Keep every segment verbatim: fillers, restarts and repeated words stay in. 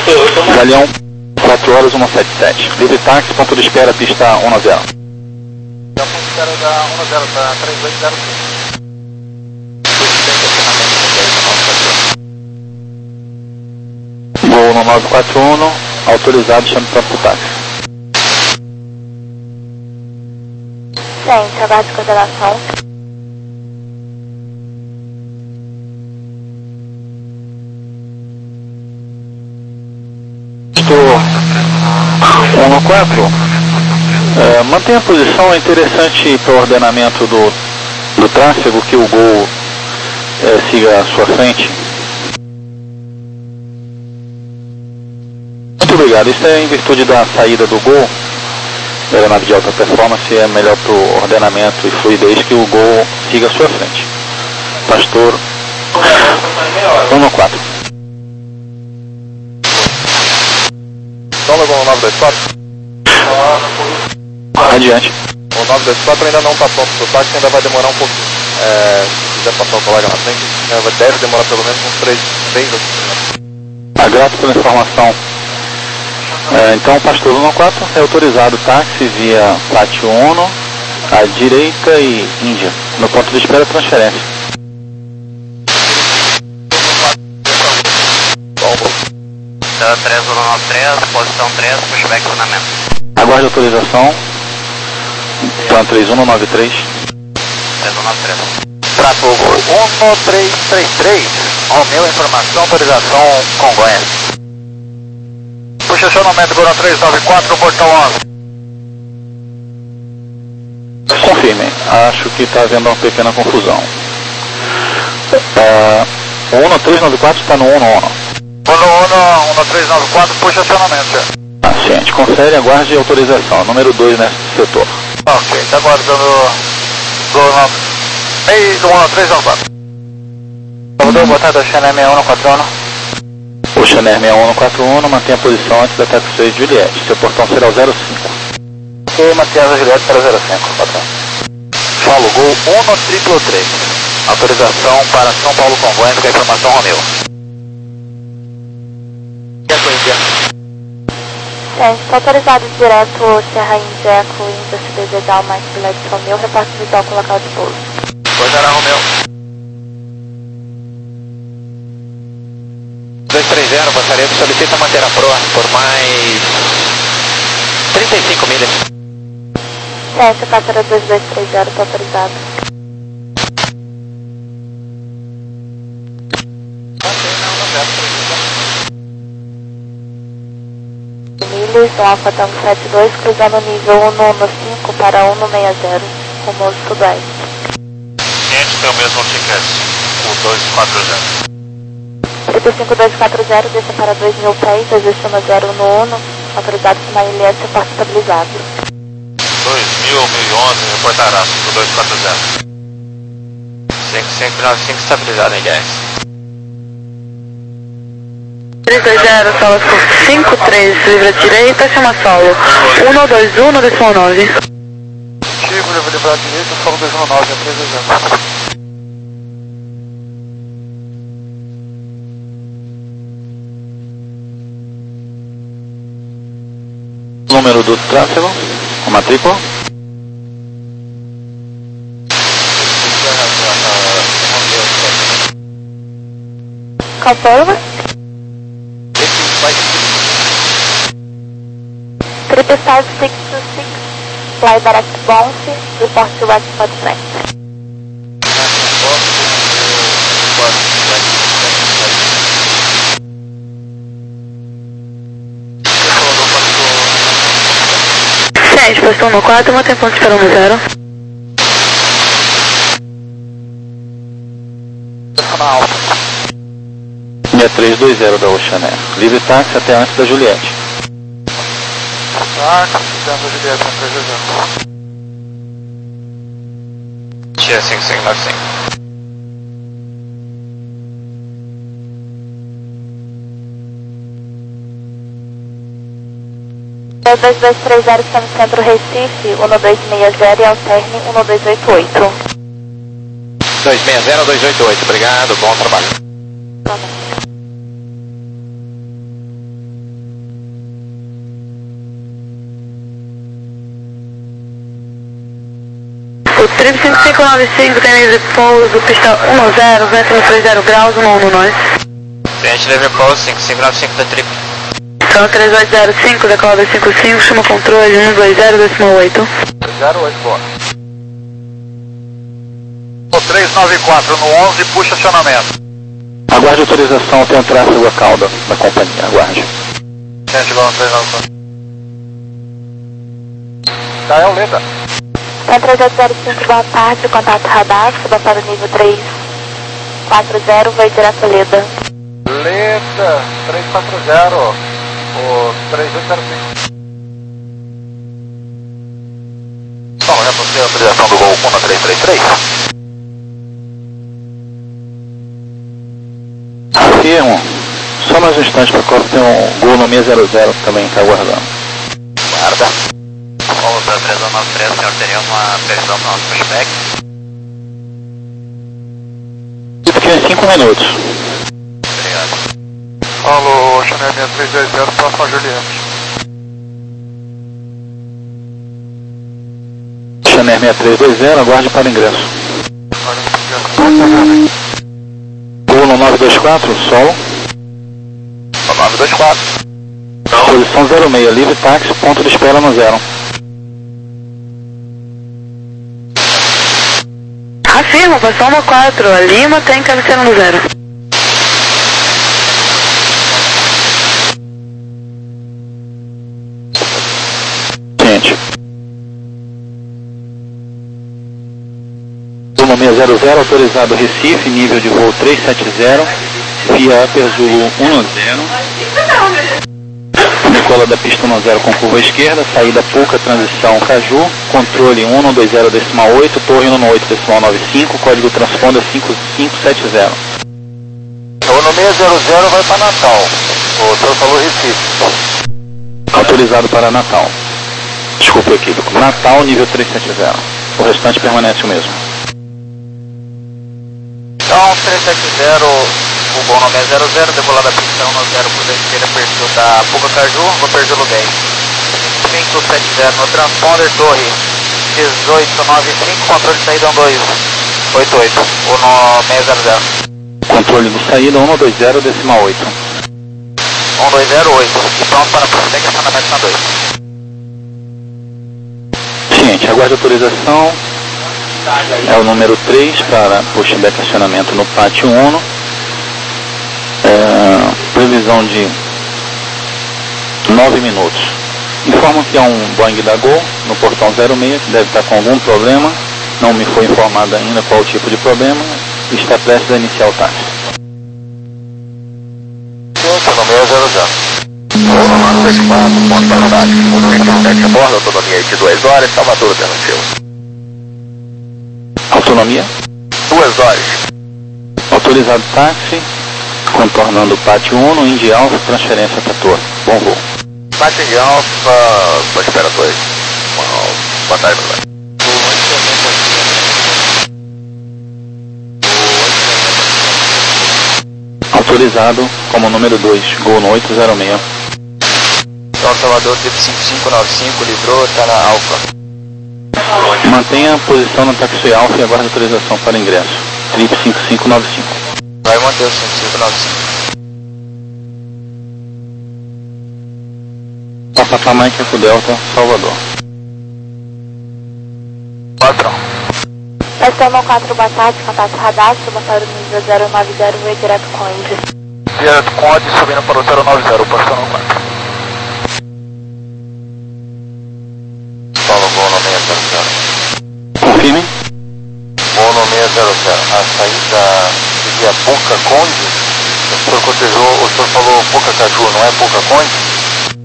Galeão quatro horas cento e setenta e sete. Livre táxi, ponto de espera, pista cento e noventa. Já ponto de espera da cento e noventa, da três oito zero cinco. Voo no nove quatro um, autorizado, chame para o táxi. Gente, aguarde coordenação. Estou um no quatro. É, mantenha a posição, é interessante para o ordenamento do, do tráfego que o Gol é, siga à sua frente. Muito obrigado. Isso é em virtude da saída do Gol, da aeronave de alta performance, é melhor para o ordenamento e fluidez que o Gol siga à sua frente. Pastor um no quatro. Então levou o nove dois quatro? Adiante. O nove dois quatro ainda não está pronto para o táxi, ainda vai demorar um pouquinho. É, se quiser passar o colega na frente, deve demorar pelo menos uns três, três ou cinco minutos. Agradeço pela informação. É, então, Pastor um no quatro é autorizado táxi via Pátio Uno, à direita e Índia. No ponto de espera, transferência. três um nove três, posição três, pushback fundamento. Aguarde autorização. Plan três um nove três. três um nove três. Tráfego um três três três, Romeu, informação, autorização Congonhas. Posicionamento Goro três nove quatro, portão onze. Confirme. Acho que está havendo uma pequena confusão. É, o um três nove quatro está no um no um. um três nove quatro, posicionamento. Ah, gente, confere, aguarde autorização. Número dois nesse setor. Ok, está aguardando o um três nove quatro. Boa tarde, o Chanel seis um quatro um. O Chanel seis um quatro um mantém a posição antes da Taxi seis Juliette. Seu portão será o zero cinco. Ok, mantém a Juliette para zero cinco, patrão. Falo, Gol um três três. Autorização para São Paulo Congonhas com a informação Romeu. Gente, está autorizado direto Serra Índia, Eco, Índia, C B D, Dalma, Quilete, Romeu, reporte visual com local de pouso. Pois era, Romeu. dois três zero, passaredo, solicita manter a proa por mais trinta e cinco milhas. Gente, pássaro dois dois três zero, está autorizado. Milhas, Alfa Tango sete dois, cruzando nível um no cinco para um no seis zero, rumo sudoeste. Gente, tem o mesmo ticket, o dois quatro zero. trinta e cinco dois quatro zero, desça para dois mil pés, descendo zero no um, autorizado com uma I L S e porta estabilizado. dois mil, mil e onze, reportará o dois quatro zero. cinco cinco nove cinco estabilizado em I L S. três dois zero, solo cinco três, livre à direita, chama solo um dois um, décimo nove. Chico, livre livre à direita, solo dois um nove, três dois zero. Número do tráfego, a matrícula. Confirma. Triple five six two six, fly direct bounce, report to West Forty Nine. Gente, postou no quatro, mantém ponto esperando no zero. seis três dois zero da Oceané. Livre táxi até antes da Juliette. Táxi, dentro da Juliette, três dois zero. Tia cinco cinco nove cinco. dois dois três zero, está no centro Recife, um dois seis zero e alterne um dois oito oito. dois seis zero, dois oito oito, obrigado, bom trabalho. Tá bom. O trip cinco cinco nove cinco tem livre pouso, pista um zero, vento trinta graus, um um nós. Cliente livre pouso, cinco cinco nove cinco da trip. Então três oito zero cinco, decola dois cinco cinco, chama controle um dois zero, decimal oito. zero oito, boa. O três nove quatro no onze, puxa acionamento. Aguarde autorização, tem um tráfego a cauda da companhia, aguarde. Gente, igual no três nove quatro. Tá, é o Leda. Tem três oito zero cinco, boa tarde, contato radar, subação nível três quatro zero, vai direto a Leda. Leda, três quatro zero, o três oito zero cinco. Bom, já postei a autorização do Gol um na três três três. Afirmo, só mais um instante para o tem um Gol no seis zero zero que também está aguardando. Guarda. Vamos para três um nove três, o senhor teria uma previsão para o nosso pushback? Daqui a cinco minutos. Obrigado. Alô, Chanel seis três dois zero, próximo a Juliette. Chanel seis três dois zero, aguarde para ingresso. Gol no nove dois quatro, sol. nove dois quatro. Posição zero seis, livre táxi, ponto de espera no zero. Afirma, posição no quatro, a Lima tem cabeceira no zero. Gente. Gol seis zero zero, autorizado Recife, nível de voo três sete zero, via Upper Zulu um zero. Decola da pista um zero com curva esquerda, saída Puca, transição Caju, controle um dois zero decimal oito, torre um oito decimal nove cinco, código transponder cinco cinco sete zero. O no seis zero zero vai para Natal, o senhor falou Recife. Autorizado para Natal. Desculpe o equívoco. Natal, nível três sete zero. O restante permanece o mesmo. Então, três sete zero, o Gol no seis zero zero, decolada pista um zero por esquerda, perfil da Puca Caju, vou perder o dez. cinco sete zero no transponder, torre dezoito nove cinco, controle de saída um dois oito oito, o no seis zero zero. Controle de saída um dois zero decimal oito. um dois zero oito, e pronto para pushback acionamento na dois. Ciente, aguarde autorização. É o número três para pushback acionamento no pátio um. É, previsão de nove minutos. Informam que há um Boeing da Gol no portão zero seis, que deve estar com algum problema. Não me foi informado ainda qual o tipo de problema. Está prestes a iniciar o táxi. No seis zero zero. Gol no dois quatro, ponto para o táxi, movimento sete a bordo, autonomia de duas horas, Salvador Pernambuco. Autonomia? duas horas. Autorizado táxi, contornando o pátio um, Indy Alfa, transferência para torre. Bom voo. Pátio de Alfa, boa espera dois. Boa tarde, meu velho. Autorizado como número dois, Gol no oito zero seis. Então, Salvador, trip cinco cinco nove cinco, livrou, está na Alfa. Mantenha a posição na taxi Alfa e aguarde autorização para ingresso. Trip cinco cinco nove cinco. Vai manter o cinco cinco nove cinco. Papa Mike Eco Delta, Salvador. Patrão. Estação quatro, boa tarde, contato radar, subação nível zero nove zero, vai direto com Indy. Direto com Ode, subindo para o zero nove zero, posição no quatro. Fala, Gol no seis zero zero. Confirme. Gol no seis zero zero. A saída seria Puca Conde. O senhor cotejou, o senhor falou Puca Caju, não é Puca Conde?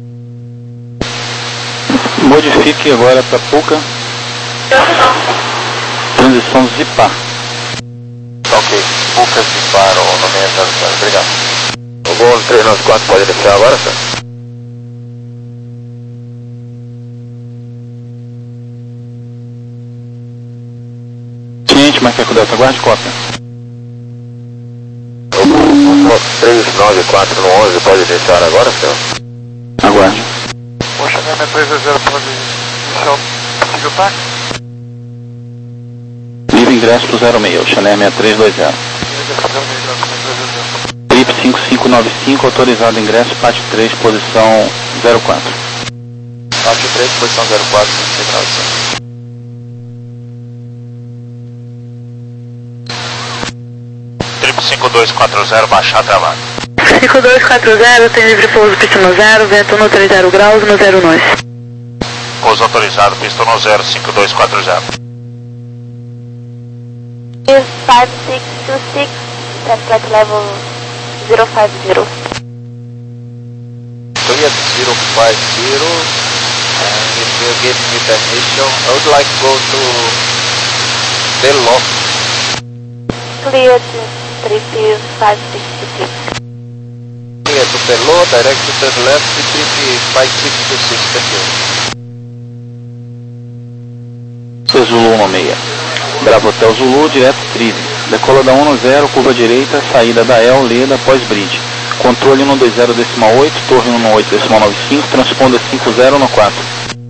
Modifique agora para Puca. Transição Zipar. Ok, Puca Zipar no seis zero zero, obrigado. O Gol no três nove quatro pode descer agora, senhor? Ciente, Mike Eco Delta, aguarde cópia. O três nove quatro no onze pode descer agora, senhor? Aguarde. Poxa, minha três zero pode iniciar o possível táxi? ingresso pro zero seis, o Chanel seis três dois zero. Trip cinco cinco nove cinco, autorizado ingresso, Pátio três, posição zero quatro. Pátio três, posição zero quatro, sem gravação. Trip cinco dois quatro zero, baixar travado. cinco dois quatro zero, tem livre pouso, pista no zero, vento no trinta graus, no zero nós. Pouso autorizado, pista no zero, cinco dois quatro zero. five six two six, template level zero five zero. Clear zero five zero, and if you give me permission, I would like to go to Belo. Clear to trip five six two six. Clear to Belo, direct to the left, trip five six two six, thank you. Zulu um seis. Bravo Hotel Zulu, direto trilho. Decola da um zero, curva direita, saída da El, Leda, pós-bridge. Controle um dois zero decimal oito, torre um oito decimal nove cinco, transponder cinco zero no quatro.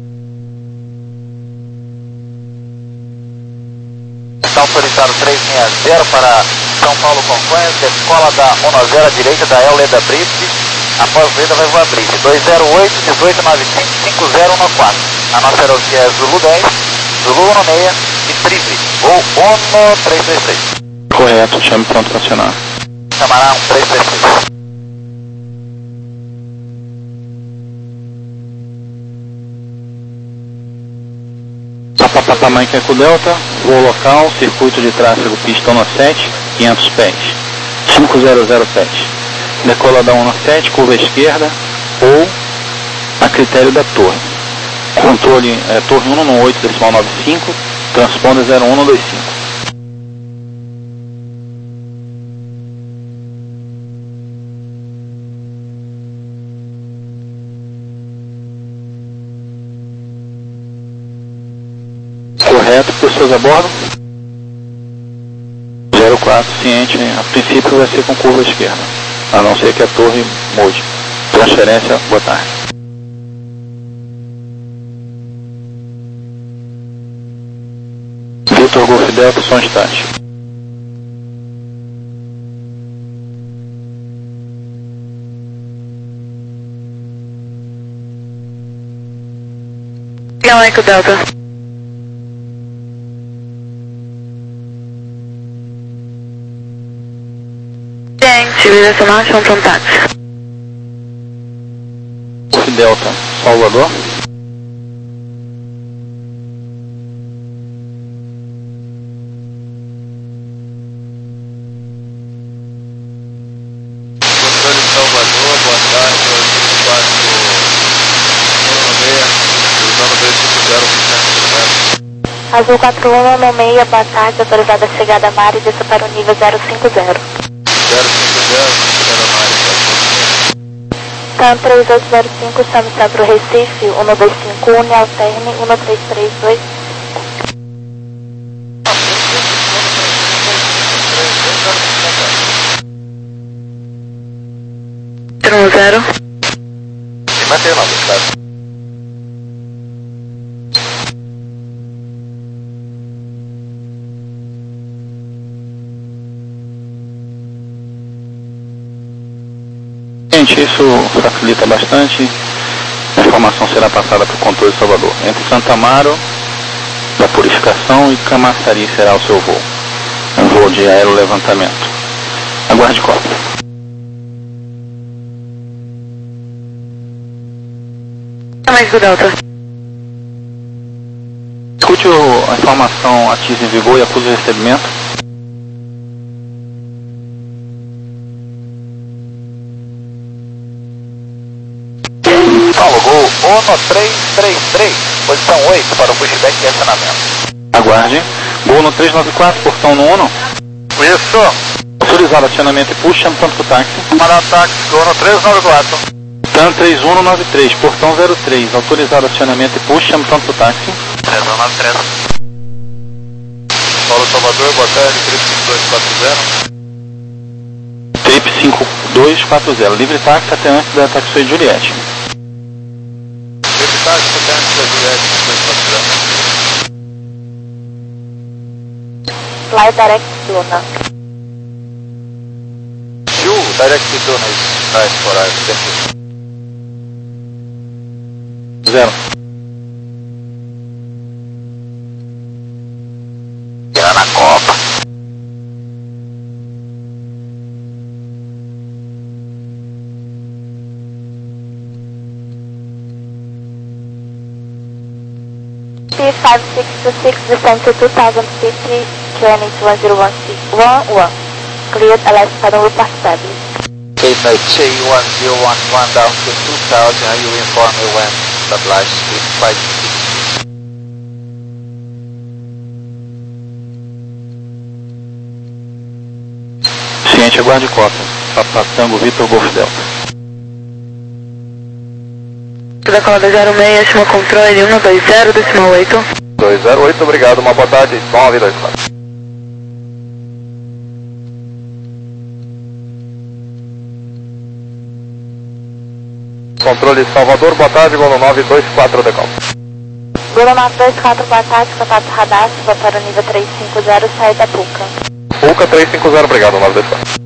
Está autorizado três seis zero para São Paulo Congonhas, decola da um zero à direita da El, Leda Bridge. Após Leda vai voar Bridge. dois zero oito, dezoito nove cinco, cinco zero no quatro. A nossa aerovia é Zulu dez, Zulu um seis e Triple, ou um três três três. Correto, chame pronto para acionar. Camará um três três três. Papapá Mike Eco Delta, voo local, circuito de tráfego pista um sete, quinhentos pés, cinco zero zero sete. Decola da um sete, curva esquerda, ou a critério da torre. Controle é, torre um oito decimal nove cinco, transponder zero um dois cinco. Correto, pessoas a bordo? zero quatro, ciente, a princípio vai ser com curva esquerda, a não ser que a torre mude. Transferência, boa tarde. Vitor Golf Delta, som start. Legal, Eco Delta. Gente, direcional, chão para um táxi. Golf Delta, Salvador. Controle Salvador, boa tarde, quatro um seis, usando dois cinco zero por cento. Azul quatro um um seis, boa tarde, autorizada a chegada a mar e desça para o nível zero cinco zero. zero cinco zero, chegada a mar, TAM três oito zero cinco, estamos para o Recife, um dois cinco um, alterne um três três dois. um zero. E mantém lá, tá? Gente, isso facilita bastante. A informação será passada para o controle de Salvador. Entre Santa Amaro, da Purificação, e Camaçari será o seu voo. Um voo de aerolevantamento. Aguarde cópia. Eco Delta. Escute o, a informação ativa em vigor e acusa o recebimento. Paulo, gol um três três três, posição oito para o pushback e acionamento. Aguarde. Gol no trezentos e noventa e quatro, portão no Uno. Isso. Autorizado acionamento e push, chame pronto pro táxi. Comandante táxi, gol no trezentos e noventa e quatro. TAM três um nove três, portão zero três, autorizado acionamento e push, chame pronto pro táxi. três um nove três. Paulo Salvador, boa tarde, trip cinco dois quatro zero. Trip cinco dois quatro zero, livre táxi até antes da Taxi Juliette. Trip táxi até antes da Juliette cinco dois quatro zero. fly direct Duna. You direct Duna is nice for us, thank you. Zero. Tirar na Copa. P five six two six descend to two thousand fifty, training one zero one one. Cleared, Alaska pattern will pass established. Okay, now T one zero one one down to two thousand, and you inform me when stabilized with five six. Ciente, aguarde cópia. Papa Tango Vitor Golf Delta. Da colada zero seis, estima controle um dois zero, decimal oito. dois zero oito, obrigado, uma boa tarde, nove dois quatro. Controle Salvador, boa tarde, Golo nove dois quatro, decol. Golo nove dois quatro, boa tarde, contato radar, suba para o nível três cinco zero, saída Puca. Puca três cinco zero, obrigado, nove dois quatro.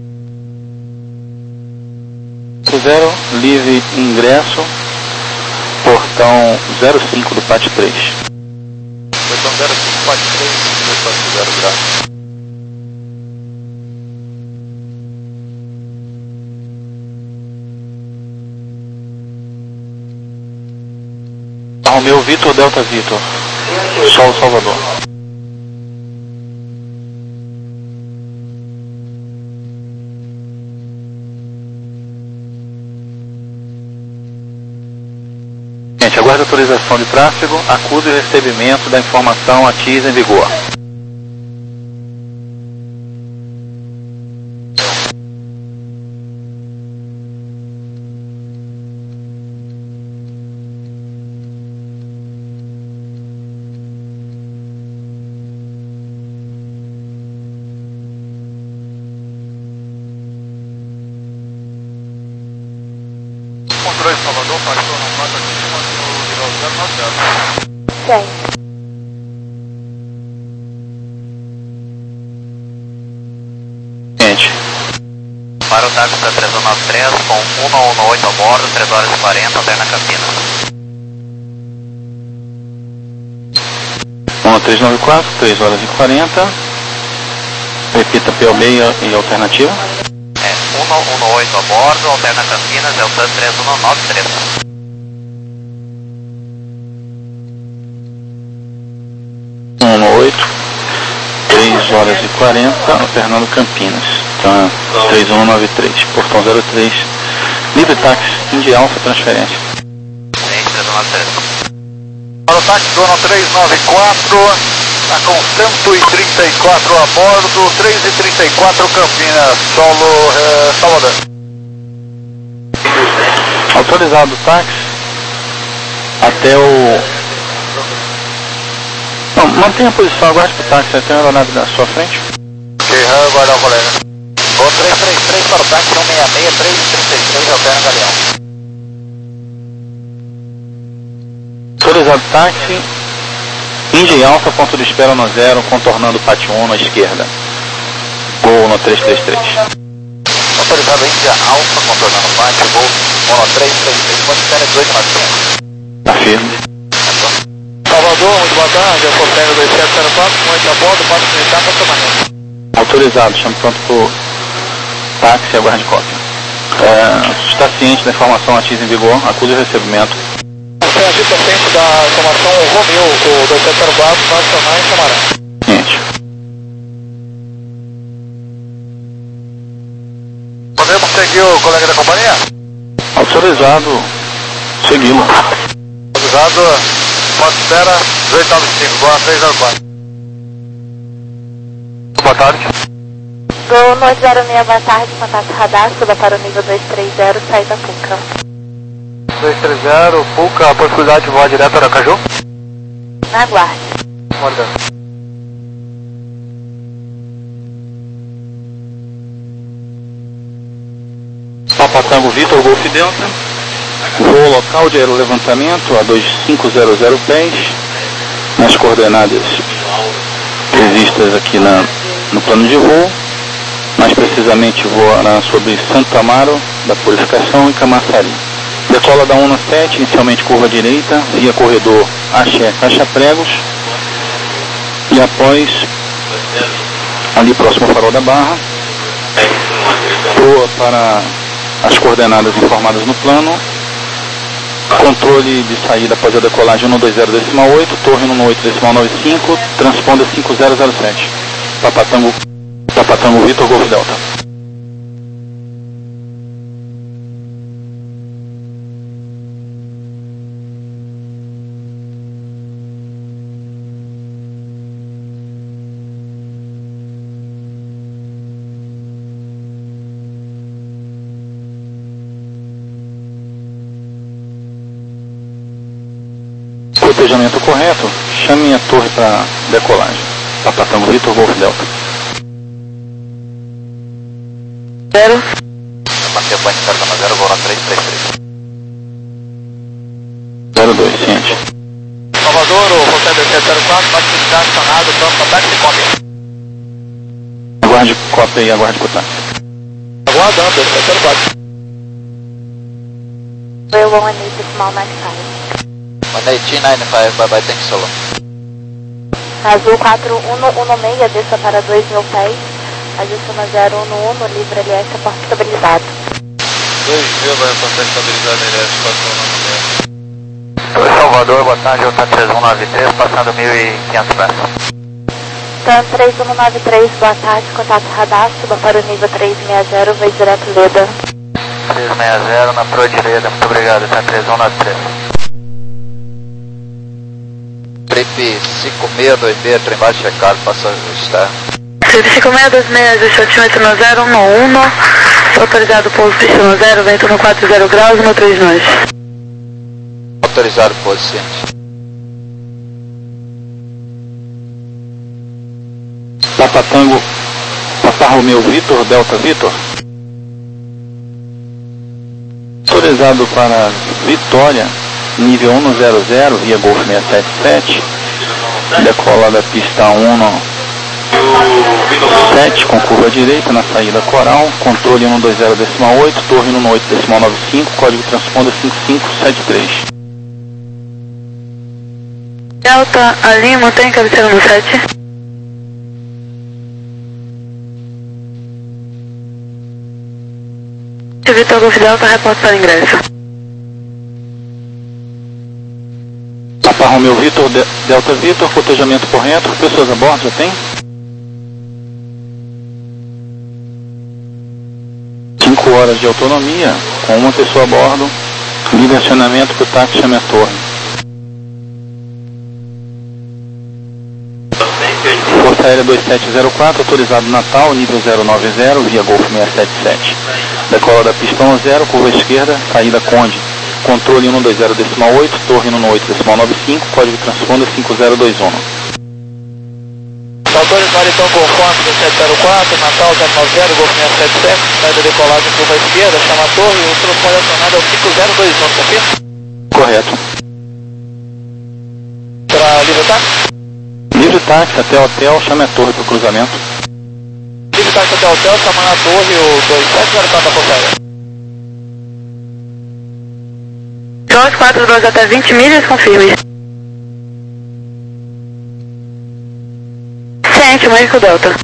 Zero, livre ingresso, portão zero cinco do P A T três. Portão zero cinco, P A T três, dois quatro zero, graças. Romeu Vitor Delta Vitor. Sol Salvador. Gente, aguarde autorização de tráfego, acuse o recebimento da informação A T I S em vigor. Controle Salvador, passou na nota de cima do nível zero nove zero. Sim. Gente. Para o táxi da três um nove três com um um oito a bordo, três horas e quarenta, alterna Campinas. um três nove quatro, três horas e quarenta. Repita P O B e alternativa. É, um um oito a bordo, alterna Campinas, é o TAN três um nove três. um oito, três horas e quarenta, alternando Campinas. Tá, três um nove três, portão zero três. Livre táxi, Indy Alfa, transferência. Sim, três um nove três. Para o táxi Dono três nove quatro, está com cento e trinta e quatro a bordo, três e trinta e quatro Campinas, solo eh, Salvador. Autorizado o táxi até o... Não, mantenha a posição, aguarde para o táxi, tem uma aeronave na sua frente. Ok, aguardar o colega. Vou três três três para o táxi, um seis seis, três e trinta e três, alterna Galeão. Autorizado o táxi, Indy Alfa, ponto de espera no zero, contornando o P A T um à esquerda. Gol no três três três. Autorizado Índia Alfa, contornando o P A T, Gol Mono três três três, ponto de espera dois nove cinco. Tá firme. Salvador, muito boa tarde, eu sou o Sérgio dois sete zero quatro, muito a bordo, passo militar para permanente. Autorizado, chame pronto pro táxi e aguarde cópia. É, está ciente da informação A T I S em vigor, acuse o recebimento. Você agita ciente da informação Romeu, o dois sete zero quatro, nacional em Samarã. Ciente. Podemos seguir o colega da companhia? Autorizado, segui-lo. Autorizado, pode espera, dezoito nove cinco, boa três zero quatro. Boa tarde. Gol nove zero seis, boa tarde, contato radar, suba para o nível dois três zero, saída Puca. dois três zero, Puca, a possibilidade de voar direto para Aracaju? Aguarde. Guardando. Papa Tango Vitor Golf Delta. Voo local de aerolevantamento a dois cinco zero zero pés. Nas coordenadas previstas aqui na no plano de voo, mais precisamente voará sobre Santo Amaro, da Purificação e Camaçari. Decola da um sete, inicialmente curva direita, via corredor Axé Caixa Pregos, e após, ali próximo ao Farol da Barra, voa para as coordenadas informadas no plano, controle de saída após a decolagem um dois zero decimal oito, torre um oito decimal noventa e cinco, transponder cinco zero zero sete. Papatango, Papatango Vitor Golf Delta. Cotejamento correto, chame a torre para decolagem. Papatango Vitor Golf Delta. Zero. Manter o point zero na zero, voo na três três três. zero dois, ciente. Salvador, o Rotério zero quatro, bate de acionado, campo, ataque de cópia. Aguarde cópia e aguarde contato. Aguardando, zero quatro. Rail one eight decimal nine five. one eight nine five, bye bye, thank you so long. Azul quatro um um seis, desça para dois mil pés. Adiciona zero um um, livre L S, porta estabilizado. dois mil vai reportar estabilizado L S quatro um nove seis. Oi, Salvador, boa tarde, J três um nove três, passando mil e quinhentos pés. Tan três um nove três, boa tarde, contato radar, suba para o nível três seis zero, vai direto Leda. três seis zero na proa direita, muito obrigado, Tan três um nove três. Trip cinco seis dois seis, trem baixo checado, passagem externa. Trip cinco seis dois seis, altímetro no zero um um, autorizado pouso pista no zero, vento no quatro zero graus, no três nós. Autorizado pouso ciente. Papatango, Papa Romeu Vitor, Delta Vitor. Autorizado para Vitória, nível um zero zero, via Golf seiscentos e setenta e sete. Decola da pista um sete com curva direita na saída Coral, controle um dois zero decimal oito, torre um oito decimal noventa e cinco, código transponder cinco cinco sete três. Delta, a Lima, tem cabeceira no sete. Vitor Golf Delta, reporte para ingresso. Papa Romeu Vitor, De Delta Vitor, cotejamento correto, pessoas a bordo já tem? cinco horas de autonomia, com uma pessoa a bordo, livre acionamento para o táxi, chame a torre. Força Aérea dois sete zero quatro, autorizado Natal, nível zero nove zero, via Golf seiscentos e setenta e sete. Decola da pista um zero, curva esquerda, saída Conde. Controle um dois zero decimal oito, torre um oito decimal noventa e cinco, código transponder cinco zero dois um. Autorizado então conforme do sete zero quatro, Natal zero nove zero, Golf seiscentos e setenta e sete, saída decolagem curva esquerda, chama a torre, o transponder acionado é o cinco zero dois um, tá aqui? Correto. Para livre táxi? Livre táxi até o hotel, chame a torre para o cruzamento. Livre táxi até o hotel, chamando a torre, o dois sete zero quatro da Força Aérea. dois quatro dois até vinte milhas, confirme. Ciente, México Delta.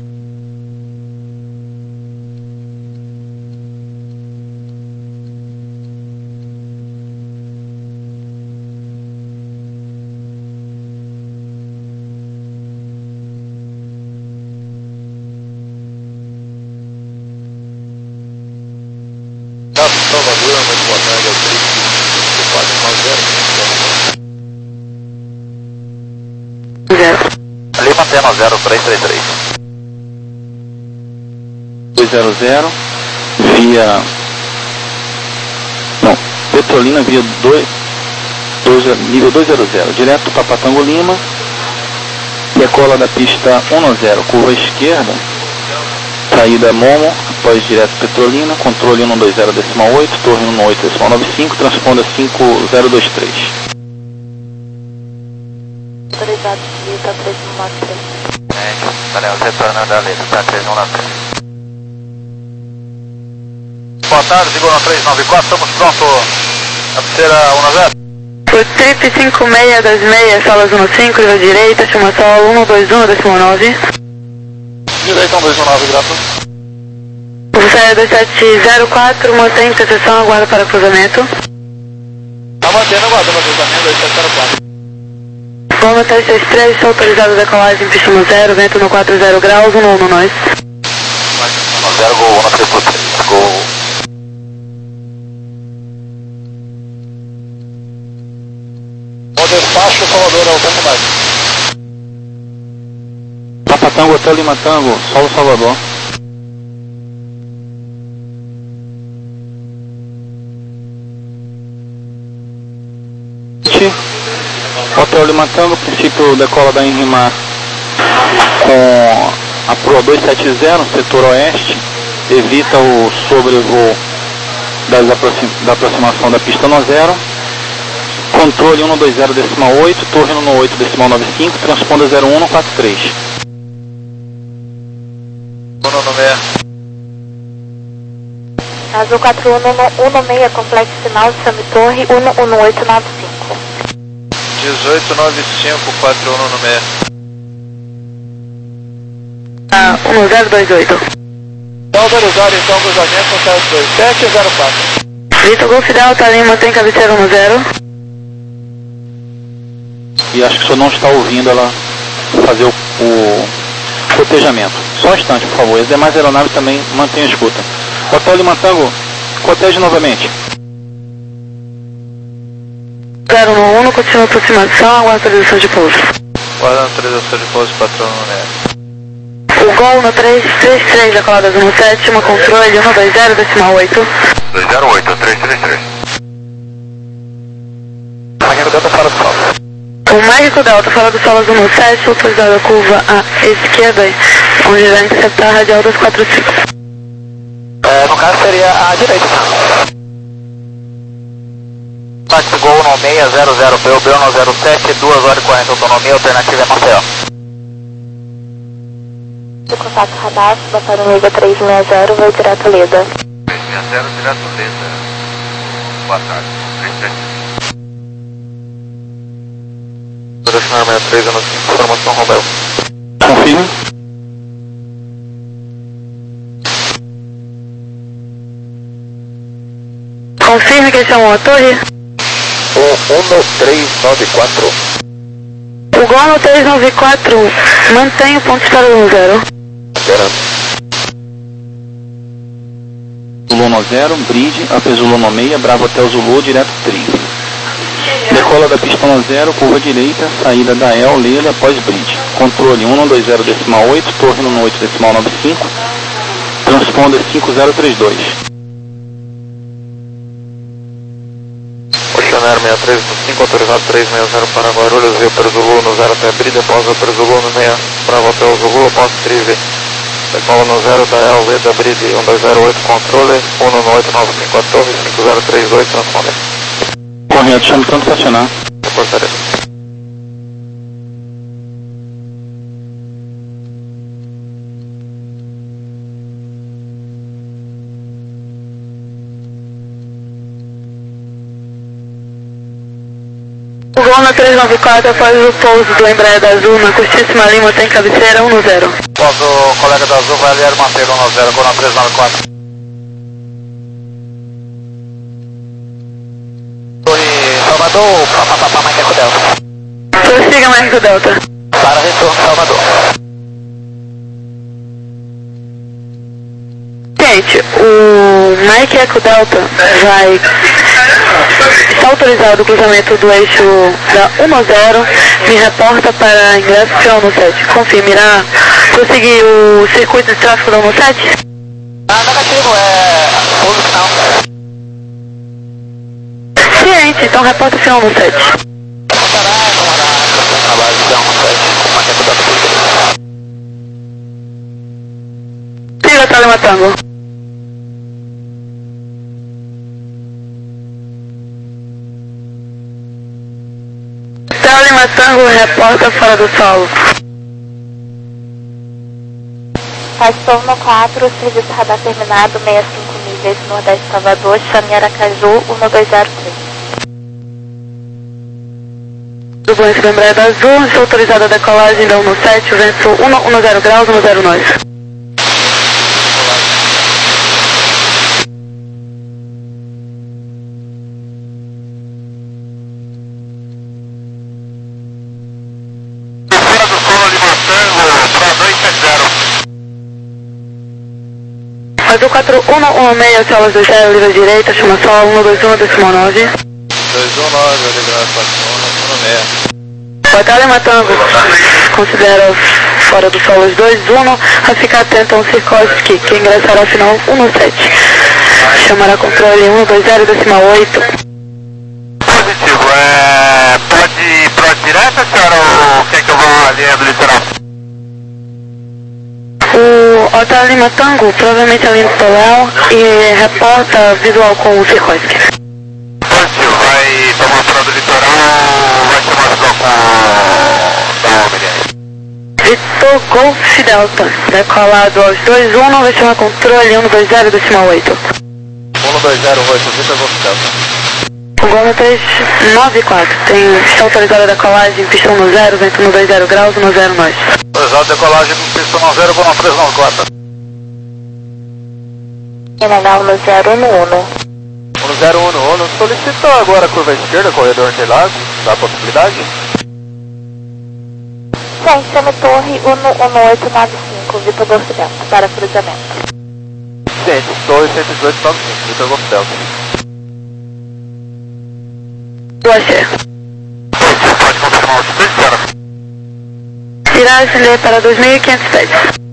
Salvador, muito boa tarde, é o três quatro nove zero. Zero. Lima Antena zero três três três. dois zero zero, via... Não, Petrolina via dois, dois, nível dois zero zero, direto para Papatango Lima, decola da pista um zero, curva esquerda, saída Momo, após direto Petrolina, controle um dois zero decimal oito, torre um oito decimal noventa e cinco, transponder cinco zero dois três. Autorizado de Tan três um nove três. novamente. Estaremos retornando a letra, tá? três um nove três. Boa tarde, Igor três nove quatro, estamos prontos. A terceira um nove zero. Por trip cinco seis das meias, salas um cinco, língua direita, chama sol um dois um, décimo nove. Direita um dois um nove, graças. Você dois sete zero quatro, mantém interseção, aguarda para cruzamento. Tá mantendo, aguardando o cruzamento, dois sete zero quatro. Vamos três seis três, estou autorizado a decolagem, pista no zero, vento no quatro zero graus, um no nós. um zero, gol, um três por três, gol. O despacho, Salvador, é o tempo mais. Papa Tango, Hotel Lima Tango, Solo Salvador. Hotel Lima Tango, princípio decola da Enrimar com a Proa dois sete zero, setor oeste, evita o sobrevoo das aproxima, da aproximação da pista no zero, controle um dois zero decimal oito, torre um oito decimal noventa e cinco, transponda zero um quatro três. um no meio. Azul quatro um um seis, complexo final, chame torre um um oito nove cinco. dezoito nove cinco, quatro um no meio. Ah, um zero dois oito. Tá autorizado então, cruzamento no sete dois sete zero quatro. Vitor Golf Delta, Lima tem cabeceira no zero. E acho que o senhor não está ouvindo ela fazer o, o cotejamento. Só um instante, por favor. As demais aeronaves também mantenham a escuta. Hotel Lima Tango, coteje novamente. zero um um, continua a aproximação, aguarda autorização de pouso. Guardando autorização de pouso, patrão no meio. O Gol no três três três, decolada no sete, controle um dois zero decimal oito. dois zero oito, três três três. Máquina Delta fora do solo. O Mágico Delta fora do solo no sete, autorizado a curva à esquerda, onde vai interceptar a radial dos quatro cinco. É, no caso seria a direita. Táxi Gol no seis zero zero, B O B no zero sete, duas horas e quarenta, autonomia, alternativa é Maceió. Do contato radar, batalhão Omega três seis zero, vai direto a Leda. três seis zero, direto Leda. Boa tarde. três sete. Direcionar sessenta e três, ano cinco, formação Romeu. Confirma. Confirme que chamou a torre. O um três nove quatro. O Gol no três nove quatro, mantém o ponto de espera no zero. Zulu no zero, bridge, Alfa Zulu no seis, Bravo Hotel Zulu, direto três. Decola da pista no zero, curva direita, saída da E L, Leda, após bridge. Controle um dois zero decimal oito, torre um oito decimal noventa e cinco, transponder cinco zero três dois. Oceanário sessenta e três no cinco, autorizado três seis zero para Guarulhos, Rio Perzulu no zero até Brida, após o Perzulu no seis, Bravo Hotel Zulu, após Trive. Decola no zero da E L, Leda, Bride, um dois zero oito, controle, um oito nove cinco, a torre, cinco zero três dois, transponder. Correto, chame tanto estacionar. Reportaria. O Gol no três nove quatro, após o pouso do Embraer da Azul, na Curtíssima Lima, tem cabeceira um zero. Após o colega da Azul, vai aliar manter um zero, Gol no três nove quatro. Salvador, papapá, Mágico Delta. Prossiga, Mágico Delta. Para retorno, Salvador. Gente, o Mike Eco Delta vai... Está autorizado o cruzamento do eixo da um zero, me reporta para ingresso final no sete. Confirme, irá prosseguir o circuito de tráfego da um sete? Ah, negativo, é... pouso final. Ciente, então reporta final no sete. Na base da um sete, com Mágico Delta por três. Siga, Hotel Lima Tango. Hotel Lima Tango, reporta fora do solo. Pastor no quatro, serviço radar terminado, sessenta e cinco milhas, Nordeste Salvador, chame Aracaju, um dois zero três. Tudo bom, esse lembrado azul, estou autorizada a decolagem da um sete, vento um zero graus, um zero nove. Azul quatro um um seis, células do zero, livre direita, chama sol, um dois um, decimal nove. dois um nove, livrado quatro um, um seis. Batalha Matango, considera fora do solo os dois, um, a ficar atento a um Sikorsky, que ingressará ao final um sete. Chamará controle um dois zero, decimal oito. Positivo, é... pode ir para direta, senhora, ou quer que eu vá ali do litoral? O Hotel Lima Tango, provavelmente ali no litoral, e reporta visual com o Sikorsky. Positivo, vai tomar fora do litoral ou vai tomar visual com da Omni? Vitor Golf Delta, decolado aos dois um, vai chamar controle um dois zero, decimal oito. um dois zero oito, Vitor Golf Delta. O Gol três nove quatro, tem, está autorizada a decolagem, pista um zero, vento um dois zero graus, um zero nove. Autorizado decolagem, pista um zero, Gol três nove quatro. N H um zero um um. um zero um um, solicita agora a curva esquerda, corredor Interlagos, dá a possibilidade? Sim, chame Torre um um oito nove cinco, Vitor Golf Delta, para cruzamento. Sim, Torre cento e dezoito nove cinco, Vitor Golf Delta. Do Axé. Pode confirmar o altitude, senhora? Irá ascender para dois mil e quinhentos pés.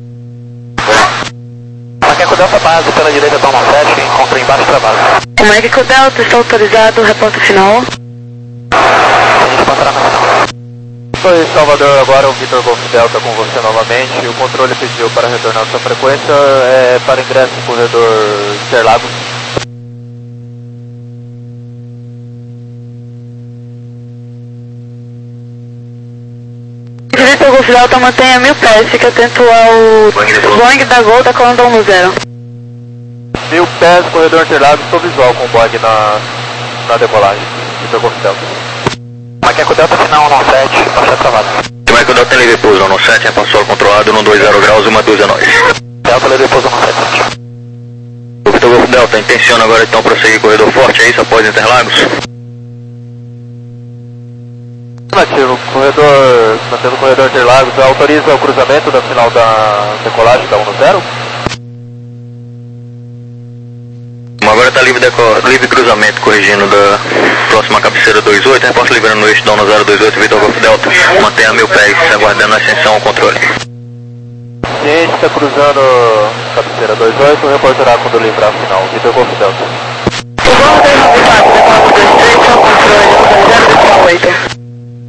Macaco Delta base pela direita, toma sete, encontra embaixo para base. O Macaco Delta está autorizado, reporta final. A gente encontra na final. Oi, Salvador, agora o Vitor Golf Delta com você novamente. O controle pediu para retornar sua frequência é, para ingresso no corredor Interlagos. Vitor Golf Delta mantenha mil pés, fique atento ao Boeing da Gol da coluna um zero. Mil pés, corredor Interlagos, estou visual com o Boeing na, na decolagem. Vitor Golf Delta. Macaco Delta final um sete, baixa travada. Macaco Delta tem livre pouso um sete, passou controlado um dois zero graus, uma dois nove. Delta livre pouso um sete. O Vitor Golf Delta intenciona agora então prosseguir corredor forte, é isso, após Interlagos? Afirmativo, corredor, mantendo o corredor Interlagos, autoriza o cruzamento da final da decolagem da um zero? Agora está livre, livre cruzamento, corrigindo da próxima cabeceira dois oito, reposta liberando no eixo da um zero dois oito, Vitor Golf Delta, mantenha mil pés, aguardando a ascensão ao controle. Ciente, está cruzando cabeceira dois oito, reportará quando livrar a final, Vitor Golf Delta. O Gol três nove quatro, decolado dois três, ao controle um dois zero, decimal oito.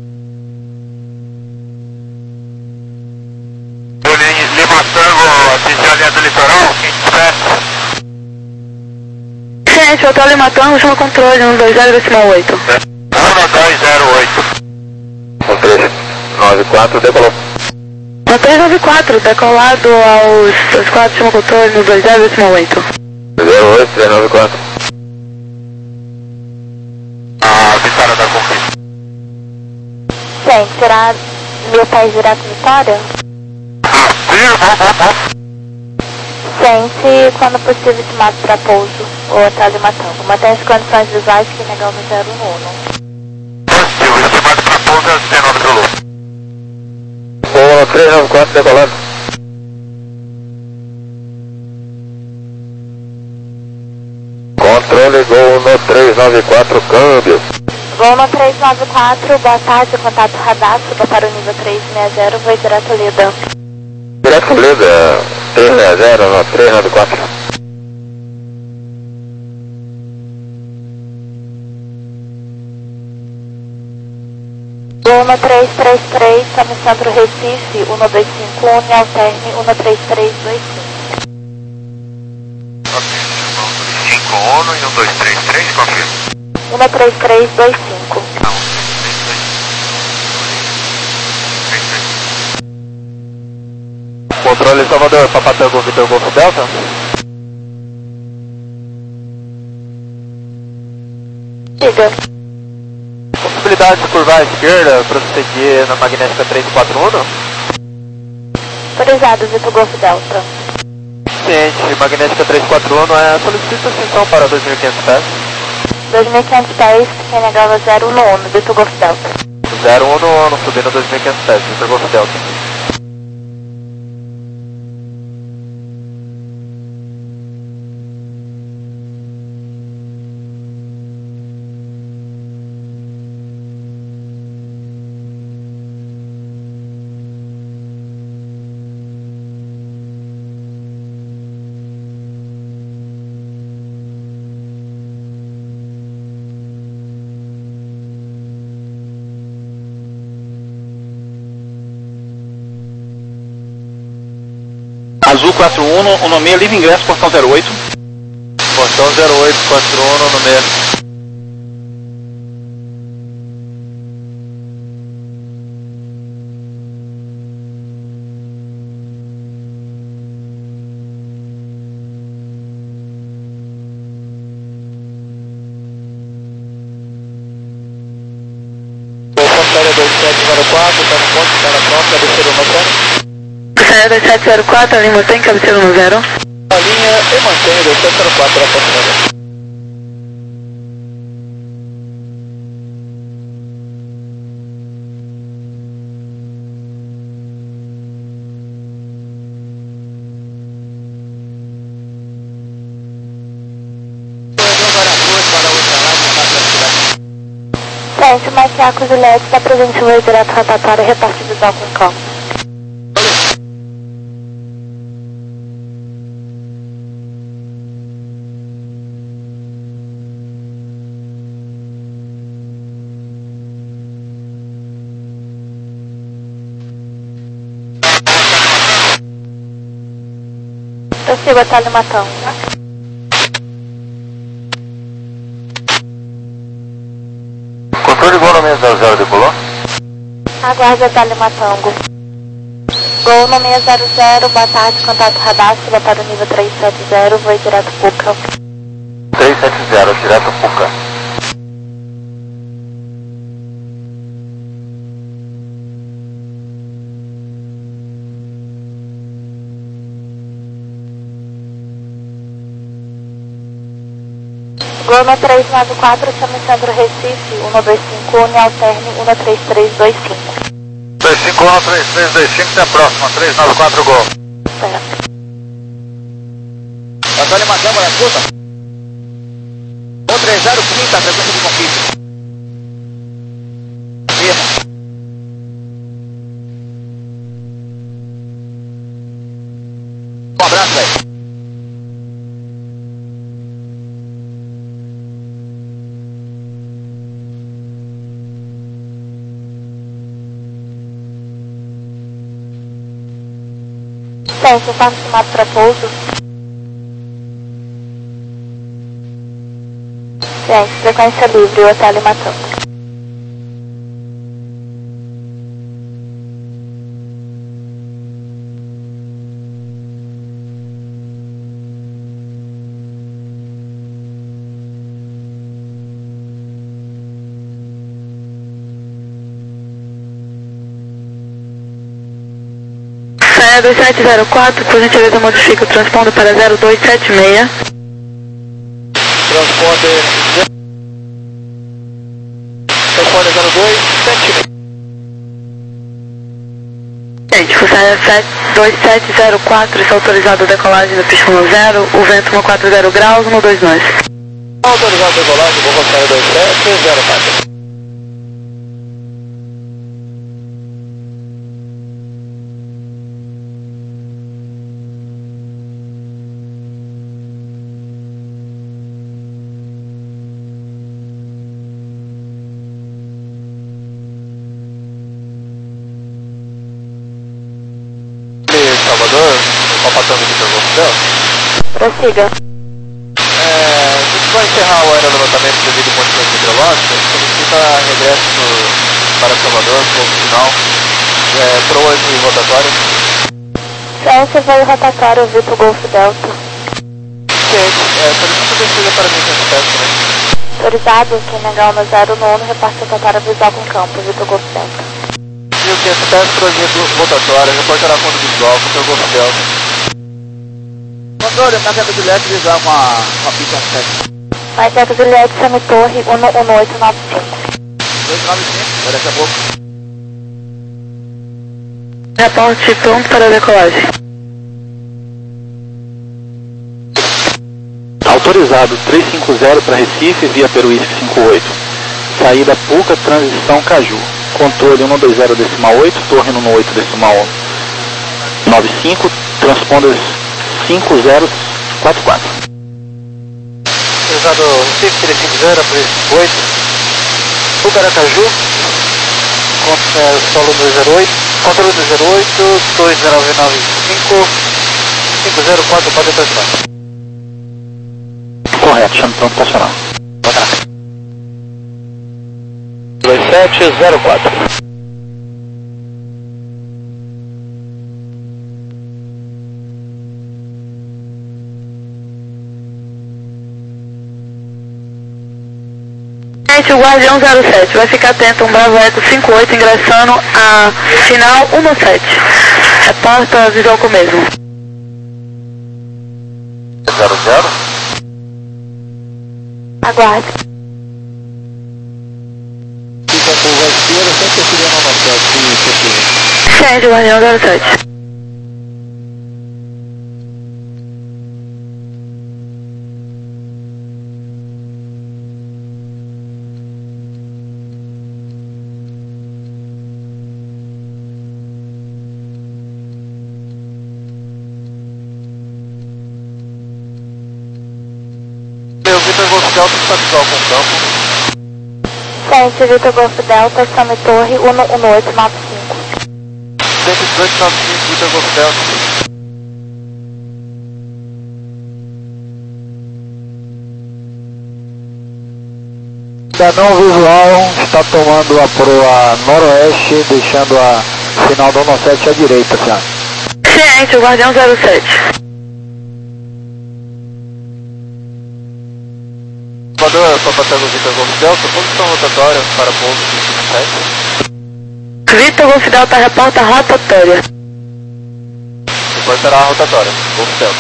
Lima Tango, atingiu a linha do litoral, quinze pés. Ciente, o Hotel Lima Tango, chama controle um dois zero, decimal oito. um dois zero oito. um três nove quatro, decolou. No três nove quatro, decolado aos dois quatro, chama controle um dois zero, decimal oito. zero oito, três nove quatro. A Vitória da Conquista. Sim, será mil pés direto Vitória? Sente, quando possível, estimado para pouso, ou Hotel Lima Tango. Mantém as condições visuais que negam no zero um um. Positivo, estimado para pouso é dezenove Zulu. O três nove quatro decolado. Controle Gol no três nove quatro, câmbio. Gol no três nove quatro, boa tarde, contato radar, suba para o nível trezentos e sessenta, voo direto Lida. Direto Lida, trezentos e sessenta no três nove quatro. Gol no três três três, São Centro Recife, um dois cinco um, alterne um três três dois cinco. cinco um e um dois três três, confirma. um três três dois cinco. Controle Salvador, Papatango, Vitor Golf Delta. Diga. Possibilidade de curvar à esquerda, prosseguir na magnética três quatro um? Autorizado, Vitor Golf Delta. Ciente, magnética três quatro um é solicita ascensão para dois mil e quinhentos pés. dois mil e quinhentos pés, N H zero um um, Vitor Golf Delta. zero um no ano, subindo dois mil e quinhentos pés, Vitor Golf Delta. Azul quatro um, o nome é livre ingresso, portão zero oito. Portão zero oito, quatro um no meio. Portaria dois sete zero quatro, está no ponto, está na pronta, cabeceira no mantém. Portaria dois sete zero quatro, ali mantém, cabeceira no zero. A linha e mantém dois sete zero quatro na portaria. Ciência, Mike Acos e L E D está presente no voo direto rotatório e reparto visual com calma. Prossiga, atalho Matão. Controle Gol no zero zero decolou? Aguarde atalho Matango. Gol no seis zero zero, boa tarde, contato radar, siga para o nível três sete zero, voo direto Puca. três sete zero, direto Puca. Gol no três nove quatro, chama Centro Recife, um dois cinco um, alterne um três três dois cinco. dois cinco um, três três dois cinco, até a próxima, três nove quatro Gol. Certo. Antônio Matamba, na escuta. um três zero cinco, a frequência de conquista. Firma. Um abraço, velho. Ciência, faço chamado para pouso. Ciência, frequência livre, o atalho Matango. Saia dois sete zero quatro, por gentileza modifica o transponder para zero dois sete seis. Transponder. Transponder zero dois sete seis. Gente, Saia dois sete zero quatro, está autorizado a decolagem da pista no zero, o vento cento e quarenta graus, um dois nós. Autorizado a decolagem, vou Saia dois sete zero quatro. Salvador, Papatango de Pergunta. Prossiga. É, a gente vai encerrar o aerolevantamento devido a condições meteorológicas. Solicita regresso para Salvador, ponto final, é, proas e rotatórias. Ciência veio rotatório Vitor Golf Delta. Ciente, é, solicita descida para mim nesse teste, né? Autorizado, quem negar no zero nono, reparte rotatória visual com campo, Vitor Golf Delta. E o quinhentos teste para a rotatória, reportará fundo visual, Vitor Golf Delta. Controle, maquete Juliette visual com a, com a pista no sete. Maquete Juliette, Sami Torre, um um oito nove cinco. dois nove cinco, daqui a pouco. Reporte pronto para a decolagem. Autorizado trezentos e cinquenta para Recife, via Peruísque cinquenta e oito. Saída Puca, transição Caju. Controle um dois zero decimal oito, torre um oito decimal nove cinco, transponders cinco zero quatro quatro. Autorizado Recife, trezentos e cinquenta, Peruísque cinquenta e oito. Puca, Aracaju. Solo número zero oito, controle do zero oito, dois nove nove cinco, cinco zero quatro, pode apertar. Correto, chame pronto para acionar. dois sete zero quatro. Gente, o Guardião zero sete, vai ficar atento, um Bravo Eco cinquenta e oito ingressando a final um sete. Reporta visual com o mesmo. zero zero. Aguarde. Fica com o esquerda, sempre seria na nossa, se possível. Gente, Guardião zero sete. Meu Vitor Golf Delta está visual com o campo. Ciência Vitor Golf Delta, Sami Torre, um um oito nove cinco. cento e dezoito nove cinco, Vitor Golf Delta. Danão visual está tomando a proa noroeste, deixando a final do um sete à direita, senhor. Ciente, o Guardião zero sete. Salvador, Papatelo Vitor Golf Delta, posição rotatória para pouso de sete. Vitor Golf Delta reporta rotatória. Reportará a rotatória, Golf Delta.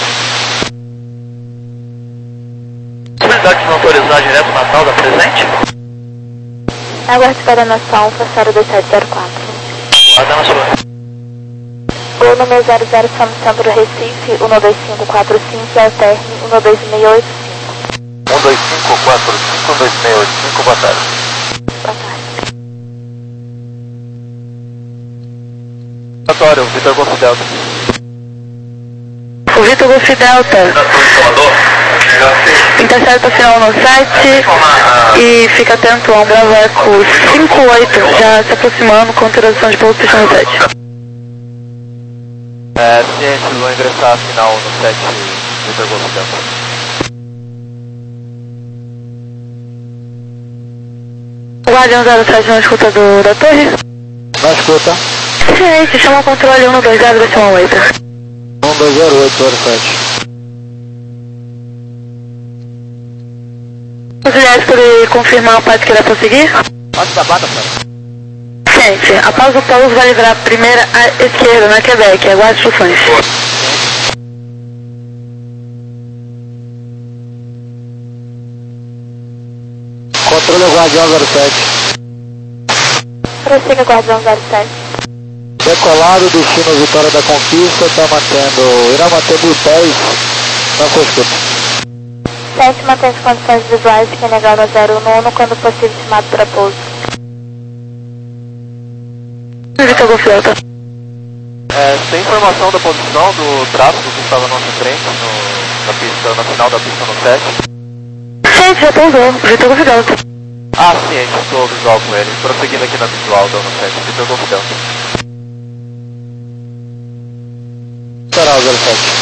Possibilidade de não autorizar direto na tal da presente? Aguarde para a nação, Fassaro dois sete zero quatro. Guarda na sua. Gol número zero zero, Sami Centro Recife, um dois cinco quatro cinco, alterne um dois seis oito cinco. um dois cinco quatro cinco, um dois seis oito cinco, boa tarde. Boa tarde. Rotatório, Vitor Golf Delta. O Vitor Golf Delta intercepta final no site e fica atento a um Bravo Eco cinquenta e oito já se aproximando com autorização de pouso pista no sete. É, cientes vão ingressar a final no sete, Vitor Golf Delta. O Guardião zero sete na escuta do, da torre. Na escuta. Ciente, chama o controle um dois zero decimal oito. um dois zero oito zero sete. Auxiliares, por ele confirmar o passo que irá prosseguir? Pode da bata, senhor. Ciente, após o pouso vai livrar a primeira à esquerda na Quebec, aguarde instruções. Controle Guardião zero sete. Prossiga, Guardião zero sete. Decolado, destino Vitória da Conquista, está mantendo, irá manter mil pés na sua escuta. Ciência mantém as condições visuais que negar no zero nono quando possível estimado para pouso. Vitor Golf Delta. É, tem informação da posição do tráfego que estava à nossa frente no, na, pista, na final da pista no sete? Ciente, já pousou. Vitor Golf Delta. Ah, ciente, estou visual com ele. Prosseguindo aqui na visual da no sete, Vitor Golf Delta. Será o zero sete.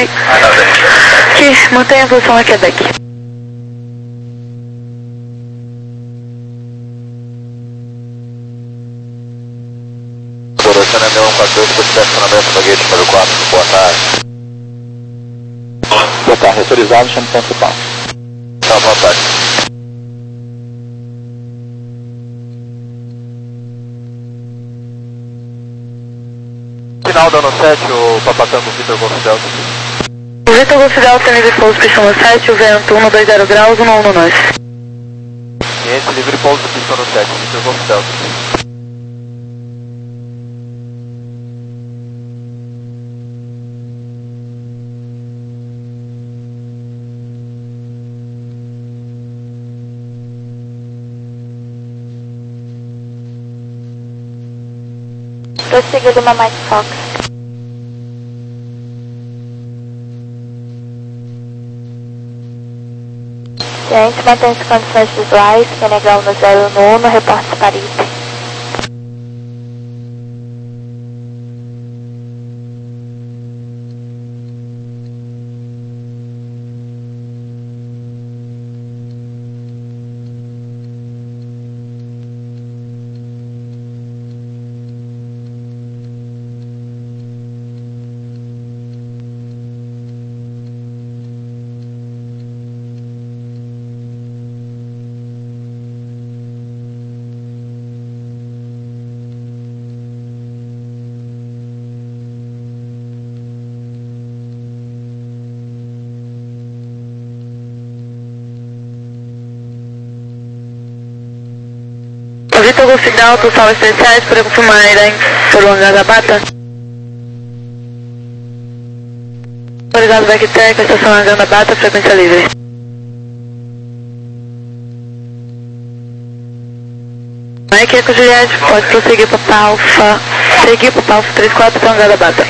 Mike. Que mantenha a posição a Quebec. Sorocana Neo um quatro dois, por estacionamento no gate número quatro, boa tarde. Boa tarde, autorizado, chame principal. Tá, boa tarde. Final dano sete, o Papatango Vitor Golf Delta. O Vitor Golf Delta, livre pouso, pistão no sete, o vento um dois zero graus, um um nós. Cliente livre pouso, pistão no sete, Vitor Golf Delta. Prossiga Lima Mike Fox. Ciente, mantém-se condições visuais, Senegal no zero no uno, reporte Paripe. Vitor Golf Delta, Sal especiais, para confirmar a Irã por uma Gazabata. Obrigado, Vectec, estação Gazabata, frequência livre. Mike Eco Juliette, pode prosseguir para Alfa, seguir para Alfa trinta e quatro, estação Gazabata.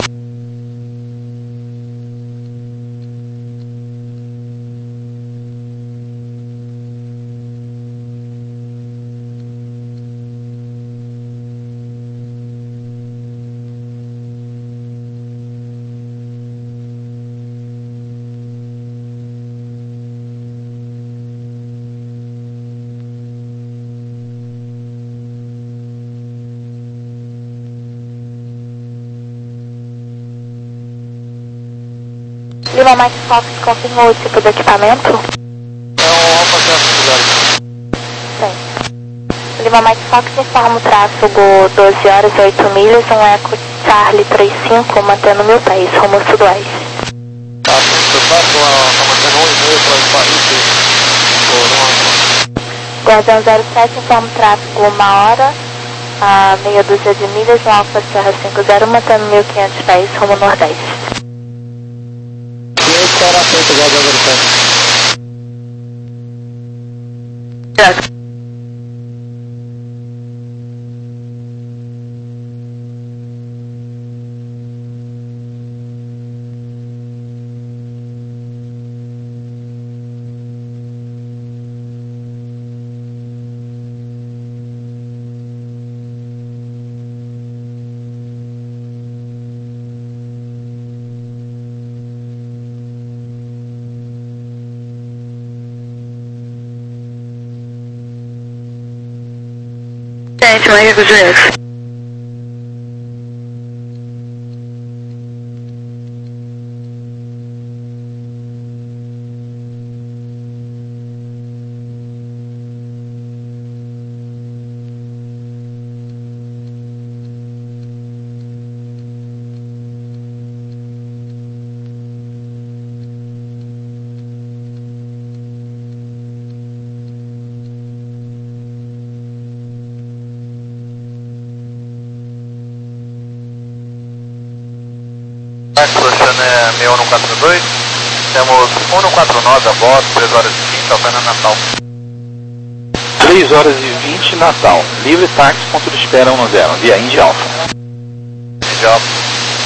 Lima Mike Fox, confirmou o tipo de equipamento? É um Alfa Zero, Sim. Lima Mike Fox, informa o tráfego doze horas e oito milhas, um Eco Charlie trinta e cinco, mantendo mil pés, rumo sudoeste. Tá, preocupado, tá mantendo um e meio para Paris, Guardião zero sete, informa o tráfego uma hora, a meia dúzia de milhas, um Alfa Serra cinquenta, mantendo mil e quinhentos pés, rumo nordeste. Para frente, Guardião zero sete. Obrigado. Ciente, Mike Eco Juliette. Proxana meio um quatro dois, temos um quatro nove a bordo, três horas e vinte, Alpena Natal. três horas e vinte, Natal. Livre táxi, ponto de espera um zero, via Indy Alpha. Indy Alpha.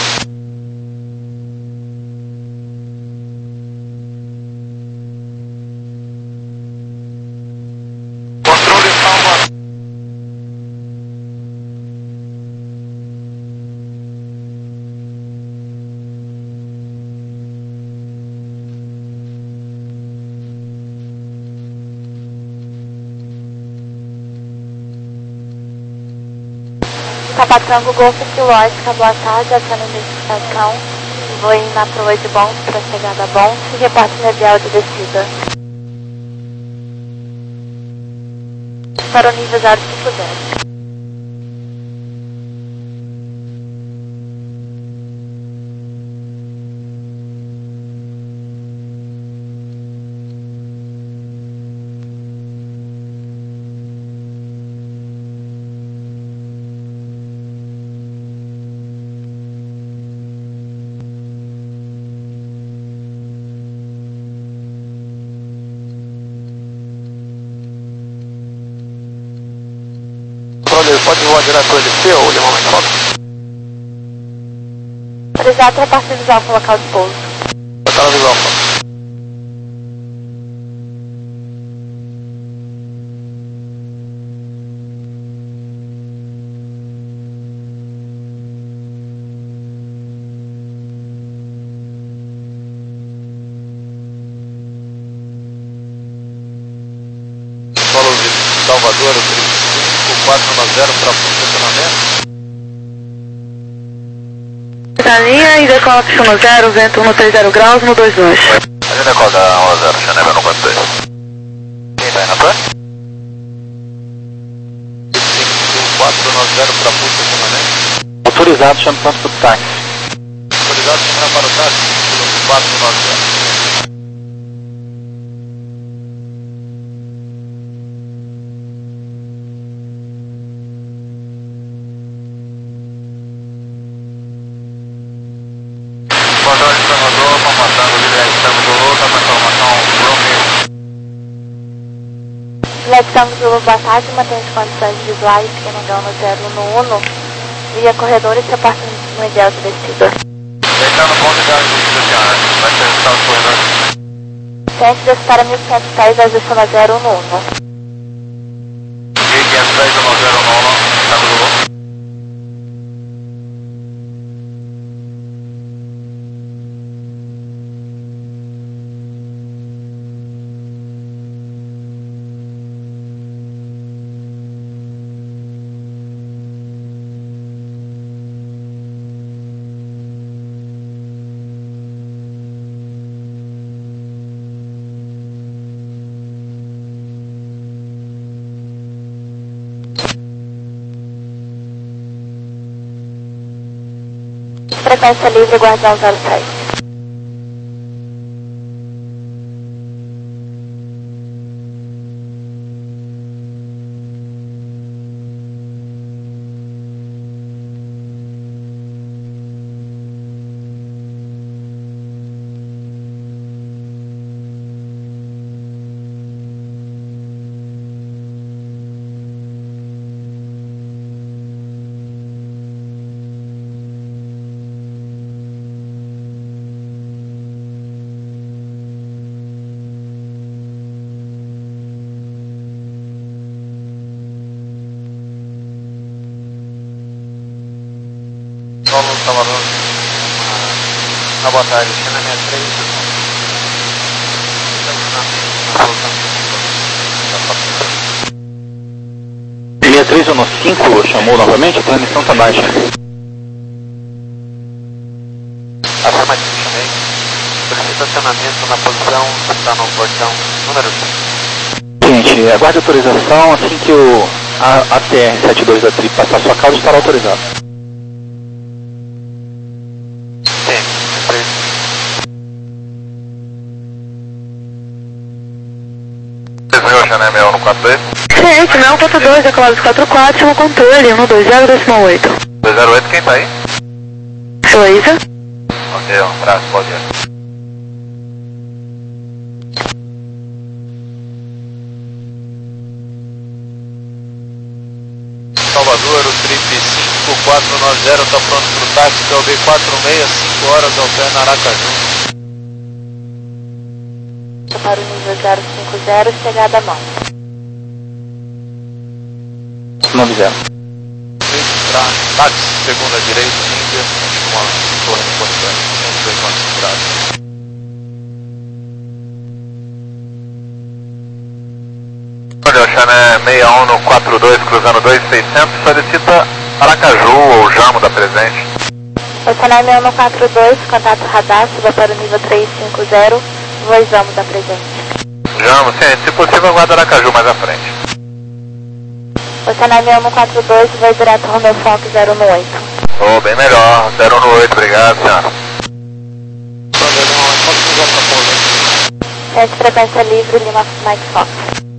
Controle Salva. Papa Tango, Golf Lógica, boa tarde, aciono a identificação. Vou ir na proa de Bons para chegada a Bons e reporte medial de descida. Para o nível zero cinco zero. Pode voar direto L C ou Lima Mike Fox? Autorizado a partir visual para o local de pouso. Botar na visual, Fox. Solo de Salvador, quatro nove zero para funcionamento. Linha e decola para um zero, vento um três zero graus no dois dois. A gente decola da um zero, Chanel no quatro dois. Quem tá aí na torre? quatro nove zero para funcionamento. Autorizado, chame ponto para o táxi. Autorizado, chame para o táxi, quatro nove zero. Flight Zulu, boa tarde, mantém as condições visuais que não dão no zero no Uno, via corredores e reporte medial de descida. Deixando o ponto de descida, senhora. Vai ser o salto corredor. Tente descer a mil quinhentos pés, adiciona zero no Uno. mil quinhentos pés, zero no Uno, Tango Zulu. Frequência livre, Guardião zero sete. Solo Salvador. Ah, boa tarde, China sessenta e três. sessenta e três um cinco chamou novamente, a transmissão está baixa. Afirmativo, chamei. Solicita estacionamento na posição que está no portão número cinco. Gente, aguarde autorização, assim que o a, a T R setenta e dois da Tri passar sua causa, estará autorizado. Chanel Mel no quatro dois. Ciente, Mel quatro dois, decolados quatro quatro, chama controle, um dois zero, decimal oito. dois zero oito, quem tá aí? Heloísa. Ok, um abraço, bom dia. Salvador, o trip cinco quatro nove zero está pronto para o táxi, P O B quatro seis, cinco horas, alterna Aracaju. Para o nível zero cinco zero, chegada a mão. nove zero. Para táxi, segunda direita, Índia, uma torre no portão, cento e dois quilômetros graus. Olha, Chanel seis um no quatro dois, cruzando dois seiscentos, solicita Aracaju ou Jamo da presente. Oceanário mil cento e quarenta e dois, contato radar, suba para o nível trezentos e cinquenta, voz Jamo da presente. Jamo, sim, se possível aguarda Aracaju mais à frente. Oceanário mil cento e quarenta e dois, voz direto Romeo Fox zero um oito. Oh, bem melhor, zero um oito, obrigado, senhora. Teste frequência livre, Lima Mike Fox.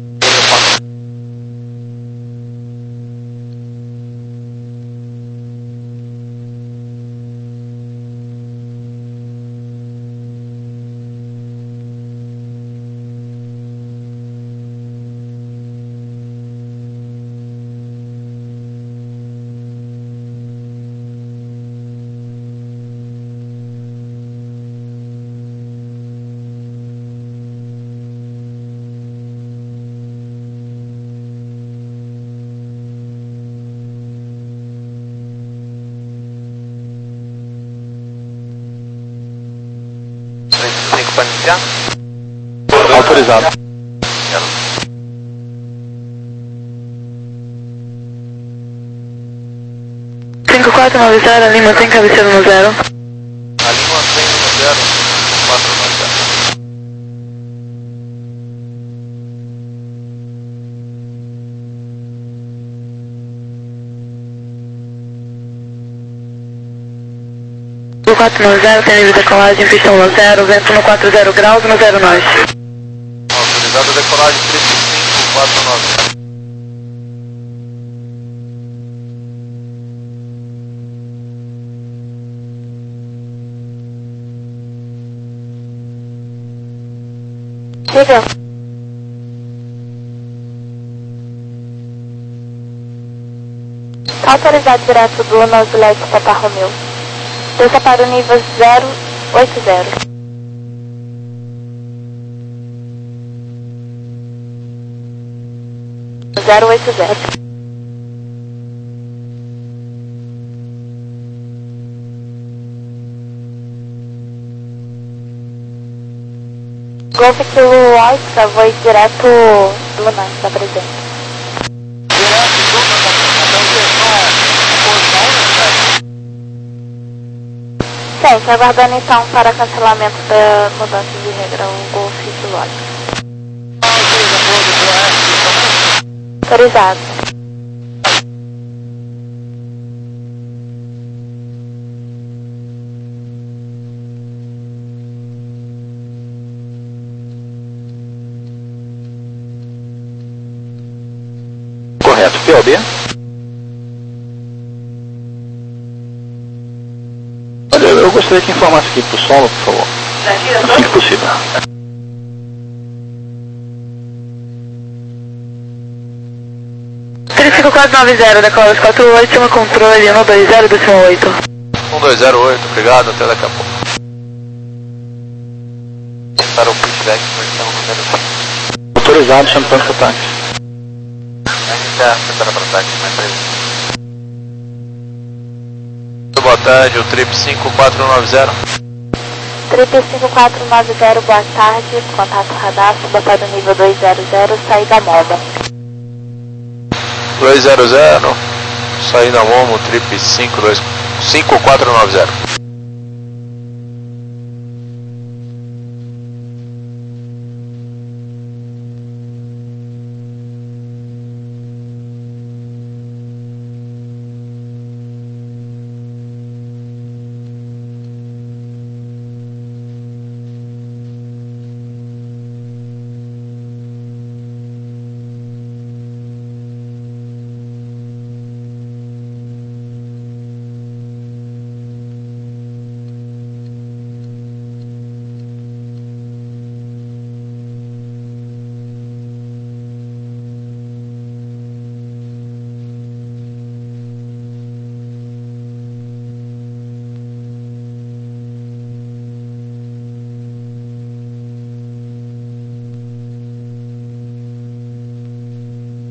cinco para iniciar? Autorizado. cinco quatro nove zero, Lima tem cabeceira no zero. A Lima tem no zero, quatro nove zero. cinco quatro nove zero, tem nível de decolagem, pistão no zero, vento no quatro zero graus, no zero nós. Autorizado decolagem três cinco quatro nove zero. Diga. Autorizado direto do Nosilete Papa Romeo. Desça para o nível zero oito zero. zero oito zero. Golf Kilo Oscar, voe direto Luna, está presente. Sim, tá aguardando então para cancelamento da mudança de regra, o Golf Kilo Oscar. Autorizado. Correto. P O B? Olha, eu gostaria que informasse aqui para o solo, por favor. Assim que possível. três cinco quatro nove zero, decola quatro oito, chama controle um dois zero oito. um dois zero oito, obrigado, até daqui a pouco. Para o feedback, versão número cinco. Autorizado, chame tanto para táxi. Ainda prepara para táxi, mais três. Boa tarde, o Trip cinco quatro nove zero. Trip cinco quatro nove zero, boa tarde, contato radar, suba para o nível dois zero zero, saída MOMO. dois zero zero, saída MOMO, Trip cinco quatro nove zero.